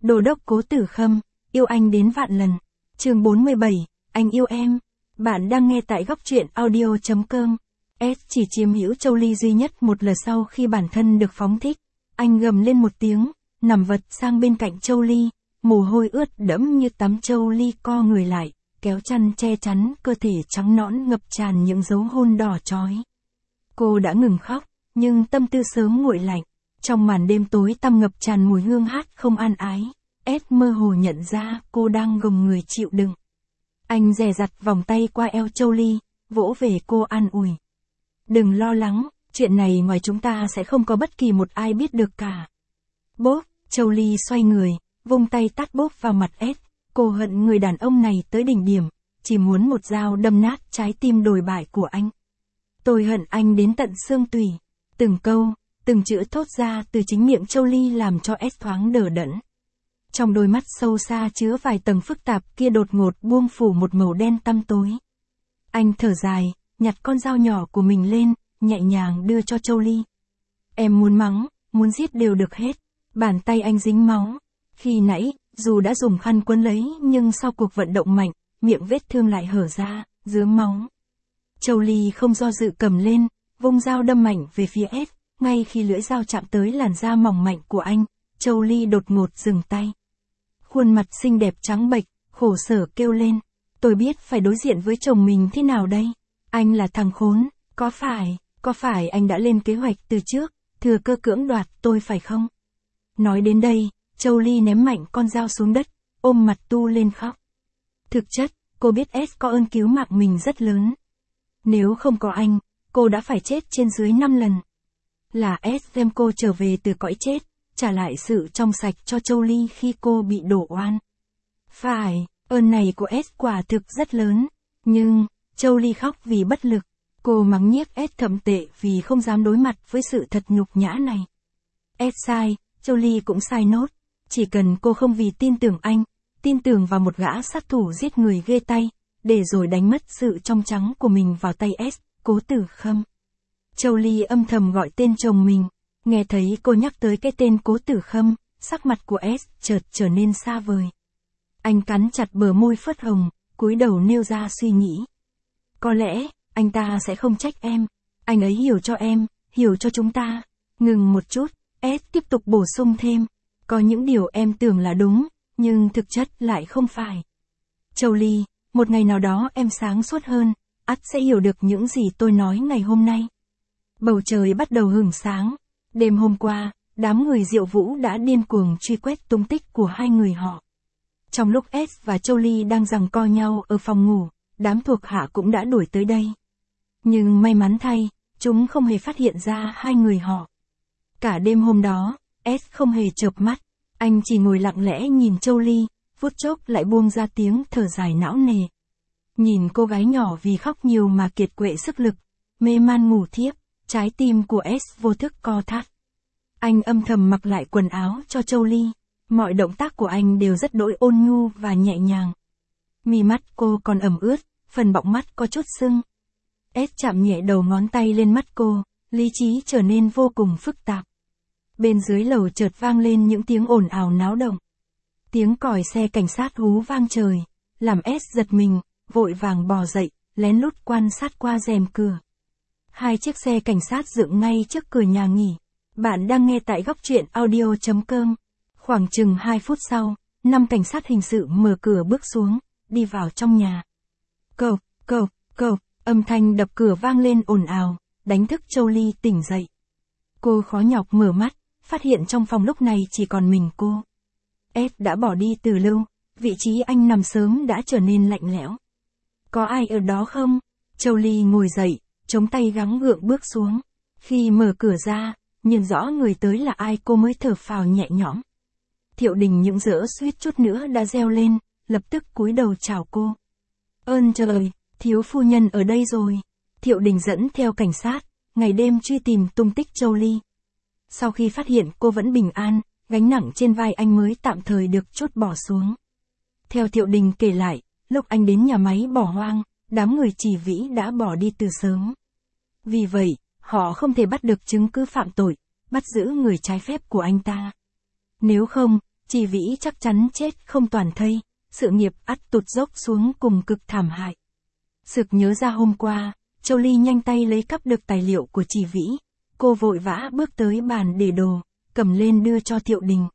Đô đốc Cố Tử Khâm, yêu anh đến vạn lần. Chương 47, anh yêu em. Bạn đang nghe tại góc truyện audio.com. S chỉ chiếm hữu Châu Ly duy nhất một lần sau khi bản thân được phóng thích. Anh gầm lên một tiếng, nằm vật sang bên cạnh Châu Ly, mồ hôi ướt đẫm như tắm. Châu Ly co người lại, kéo chăn che chắn cơ thể trắng nõn ngập tràn những dấu hôn đỏ chói. Cô đã ngừng khóc, nhưng tâm tư sớm nguội lạnh. Trong màn đêm tối tăm ngập tràn mùi hương hát không an ái, S mơ hồ nhận ra cô đang gồng người chịu đựng. Anh dè dặt vòng tay qua eo Châu Ly, vỗ về cô an ủi. Đừng lo lắng, chuyện này ngoài chúng ta sẽ không có bất kỳ một ai biết được cả. Bốp, Châu Ly xoay người, vung tay tát bốp vào mặt S. Cô hận người đàn ông này tới đỉnh điểm, chỉ muốn một dao đâm nát trái tim đồi bại của anh. Tôi hận anh đến tận xương tủy. Từng câu, từng chữ thốt ra từ chính miệng Châu Ly làm cho S thoáng đờ đẫn. Trong đôi mắt sâu xa chứa vài tầng phức tạp kia đột ngột buông phủ một màu đen tăm tối. Anh thở dài, nhặt con dao nhỏ của mình lên, nhẹ nhàng đưa cho Châu Ly. Em muốn mắng, muốn giết đều được hết. Bàn tay anh dính máu. Khi nãy, dù đã dùng khăn quấn lấy nhưng sau cuộc vận động mạnh, miệng vết thương lại hở ra, rớm máu. Châu Ly không do dự cầm lên, vung dao đâm mạnh về phía S. Ngay khi lưỡi dao chạm tới làn da mỏng mảnh của anh, Châu Ly đột ngột dừng tay. Khuôn mặt xinh đẹp trắng bệch, khổ sở kêu lên. Tôi biết phải đối diện với chồng mình thế nào đây? Anh là thằng khốn, có phải anh đã lên kế hoạch từ trước, thừa cơ cưỡng đoạt tôi phải không? Nói đến đây, Châu Ly ném mạnh con dao xuống đất, ôm mặt tu lên khóc. Thực chất, cô biết S có ơn cứu mạng mình rất lớn. Nếu không có anh, cô đã phải chết trên dưới 5 lần. Là S đem cô trở về từ cõi chết, trả lại sự trong sạch cho Châu Ly khi cô bị đổ oan. Phải, ơn này của S quả thực rất lớn, nhưng, Châu Ly khóc vì bất lực. Cô mắng nhiếc S thậm tệ vì không dám đối mặt với sự thật nhục nhã này. S sai, Châu Ly cũng sai nốt. Chỉ cần cô không vì tin tưởng anh, tin tưởng vào một gã sát thủ giết người ghê tay, để rồi đánh mất sự trong trắng của mình vào tay S, Cố Tử Khâm. Châu Ly âm thầm gọi tên chồng mình, nghe thấy cô nhắc tới cái tên Cố Tử Khâm, sắc mặt của S chợt trở nên xa vời. Anh cắn chặt bờ môi phớt hồng, cúi đầu nêu ra suy nghĩ. Có lẽ, anh ta sẽ không trách em, anh ấy hiểu cho em, hiểu cho chúng ta. Ngừng một chút, S tiếp tục bổ sung thêm. Có những điều em tưởng là đúng, nhưng thực chất lại không phải. Châu Ly, một ngày nào đó em sáng suốt hơn, ắt sẽ hiểu được những gì tôi nói ngày hôm nay. Bầu trời bắt đầu hửng sáng. Đêm hôm qua, đám người Diệu Vũ đã điên cuồng truy quét tung tích của hai người họ. Trong lúc S và Châu Ly đang giằng co nhau ở phòng ngủ, đám thuộc hạ cũng đã đuổi tới đây. Nhưng may mắn thay, chúng không hề phát hiện ra hai người họ. Cả đêm hôm đó, S không hề chợp mắt, anh chỉ ngồi lặng lẽ nhìn Châu Ly, phút chốc lại buông ra tiếng thở dài não nề. Nhìn cô gái nhỏ vì khóc nhiều mà kiệt quệ sức lực, mê man ngủ thiếp, trái tim của S vô thức co thắt. Anh âm thầm mặc lại quần áo cho Châu Ly, mọi động tác của anh đều rất đỗi ôn nhu và nhẹ nhàng. Mi mắt cô còn ẩm ướt, phần bọng mắt có chút sưng. S chạm nhẹ đầu ngón tay lên mắt cô, lý trí trở nên vô cùng phức tạp. Bên dưới lầu chợt vang lên những tiếng ồn ào náo động. Tiếng còi xe cảnh sát hú vang trời, làm S giật mình, vội vàng bò dậy, lén lút quan sát qua rèm cửa. Hai chiếc xe cảnh sát dựng ngay trước cửa nhà nghỉ. Bạn đang nghe tại góc truyện audio.com. Khoảng chừng 2 phút sau, 5 cảnh sát hình sự mở cửa bước xuống, đi vào trong nhà. Cộp, cộp, cộp, âm thanh đập cửa vang lên ồn ào, đánh thức Châu Ly tỉnh dậy. Cô khó nhọc mở mắt, phát hiện trong phòng lúc này chỉ còn mình cô. S đã bỏ đi từ lâu, vị trí anh nằm sớm đã trở nên lạnh lẽo. Có ai ở đó không? Châu Ly ngồi dậy, chống tay gắng gượng bước xuống. Khi mở cửa ra, nhìn rõ người tới là ai cô mới thở phào nhẹ nhõm. Thiệu Đình những dỡ suýt chút nữa đã reo lên, lập tức cúi đầu chào cô. Ơn trời, thiếu phu nhân ở đây rồi. Thiệu Đình dẫn theo cảnh sát, ngày đêm truy tìm tung tích Châu Ly. Sau khi phát hiện cô vẫn bình an, gánh nặng trên vai anh mới tạm thời được trút bỏ xuống. Theo Thiệu Đình kể lại, lúc anh đến nhà máy bỏ hoang, đám người Chỉ Vĩ đã bỏ đi từ sớm. Vì vậy, họ không thể bắt được chứng cứ phạm tội, bắt giữ người trái phép của anh ta. Nếu không, Chỉ Vĩ chắc chắn chết không toàn thây, sự nghiệp ắt tụt dốc xuống cùng cực thảm hại. Sực nhớ ra hôm qua, Châu Ly nhanh tay lấy cắp được tài liệu của Chỉ Vĩ. Cô vội vã bước tới bàn để đồ, cầm lên đưa cho Thiệu Đình.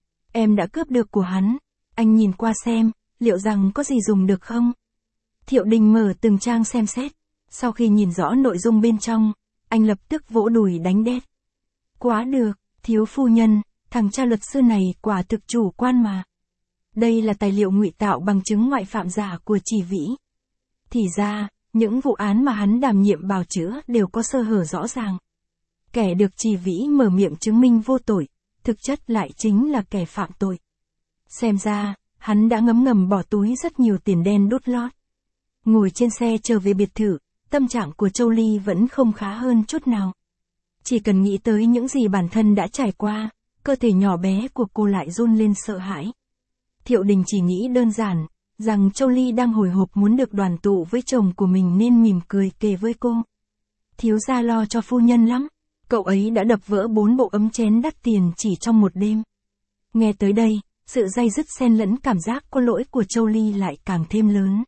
Em đã cướp được của hắn, anh nhìn qua xem, liệu rằng có gì dùng được không? Thiệu Đình mở từng trang xem xét, sau khi nhìn rõ nội dung bên trong, anh lập tức vỗ đùi đánh đét. Quá được, thiếu phu nhân, thằng cha luật sư này quả thực chủ quan mà. Đây là tài liệu ngụy tạo bằng chứng ngoại phạm giả của Chỉ Vĩ. Thì ra, những vụ án mà hắn đảm nhiệm bào chữa đều có sơ hở rõ ràng. Kẻ được Chỉ Vĩ mở miệng chứng minh vô tội, thực chất lại chính là kẻ phạm tội. Xem ra, hắn đã ngấm ngầm bỏ túi rất nhiều tiền đen đút lót. Ngồi trên xe trở về biệt thự, tâm trạng của Châu Ly vẫn không khá hơn chút nào. Chỉ cần nghĩ tới những gì bản thân đã trải qua, cơ thể nhỏ bé của cô lại run lên sợ hãi. Thiệu Đình chỉ nghĩ đơn giản, rằng Châu Ly đang hồi hộp muốn được đoàn tụ với chồng của mình nên mỉm cười kể với cô. Thiếu gia lo cho phu nhân lắm, cậu ấy đã đập vỡ 4 bộ ấm chén đắt tiền chỉ trong một đêm. Nghe tới đây, sự day dứt xen lẫn cảm giác có lỗi của Châu Ly lại càng thêm lớn.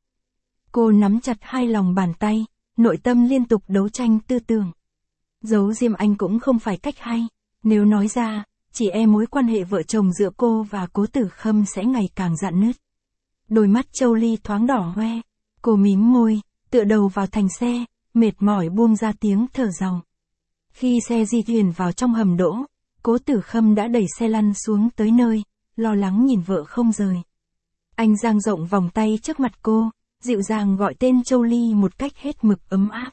Cô nắm chặt hai lòng bàn tay, nội tâm liên tục đấu tranh tư tưởng. Giấu diêm anh cũng không phải cách hay, nếu nói ra, chỉ e mối quan hệ vợ chồng giữa cô và Cố Tử Khâm sẽ ngày càng rạn nứt. Đôi mắt Châu Ly thoáng đỏ hoe, cô mím môi, tựa đầu vào thành xe, mệt mỏi buông ra tiếng thở dài. Khi xe di chuyển vào trong hầm đỗ, Cố Tử Khâm đã đẩy xe lăn xuống tới nơi, lo lắng nhìn vợ không rời. Anh dang rộng vòng tay trước mặt cô, dịu dàng gọi tên Châu Ly một cách hết mực ấm áp.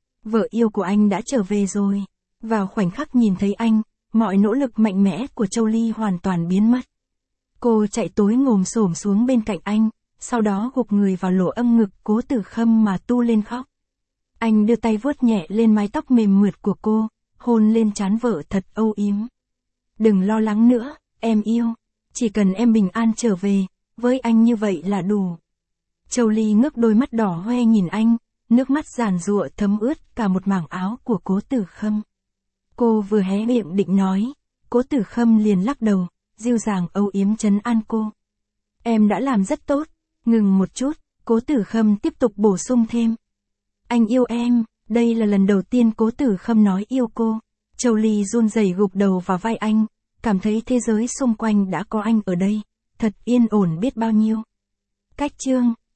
Vợ yêu của anh đã trở về rồi. Vào khoảnh khắc nhìn thấy anh, mọi nỗ lực mạnh mẽ của Châu Ly hoàn toàn biến mất. Cô chạy tối ngồm xổm xuống bên cạnh anh, sau đó gục người vào lỗ âm ngực Cố Tử Khâm mà tu lên khóc. Anh đưa tay vuốt nhẹ lên mái tóc mềm mượt của cô, hôn lên trán vợ thật âu yếm. Đừng lo lắng nữa, em yêu. Chỉ cần em bình an trở về, với anh như vậy là đủ. Châu Ly ngước đôi mắt đỏ hoe nhìn anh, nước mắt giàn giụa thấm ướt cả một mảng áo của Cố Tử Khâm. Cô vừa hé miệng định nói, Cố Tử Khâm liền lắc đầu, dịu dàng âu yếm trấn an cô. Em đã làm rất tốt. Ngừng một chút, Cố Tử Khâm tiếp tục bổ sung thêm. Anh yêu em, đây là lần đầu tiên Cố Tử Khâm nói yêu cô. Châu Ly run rẩy gục đầu vào vai anh, cảm thấy thế giới xung quanh đã có anh ở đây, thật yên ổn biết bao nhiêu. Cách chương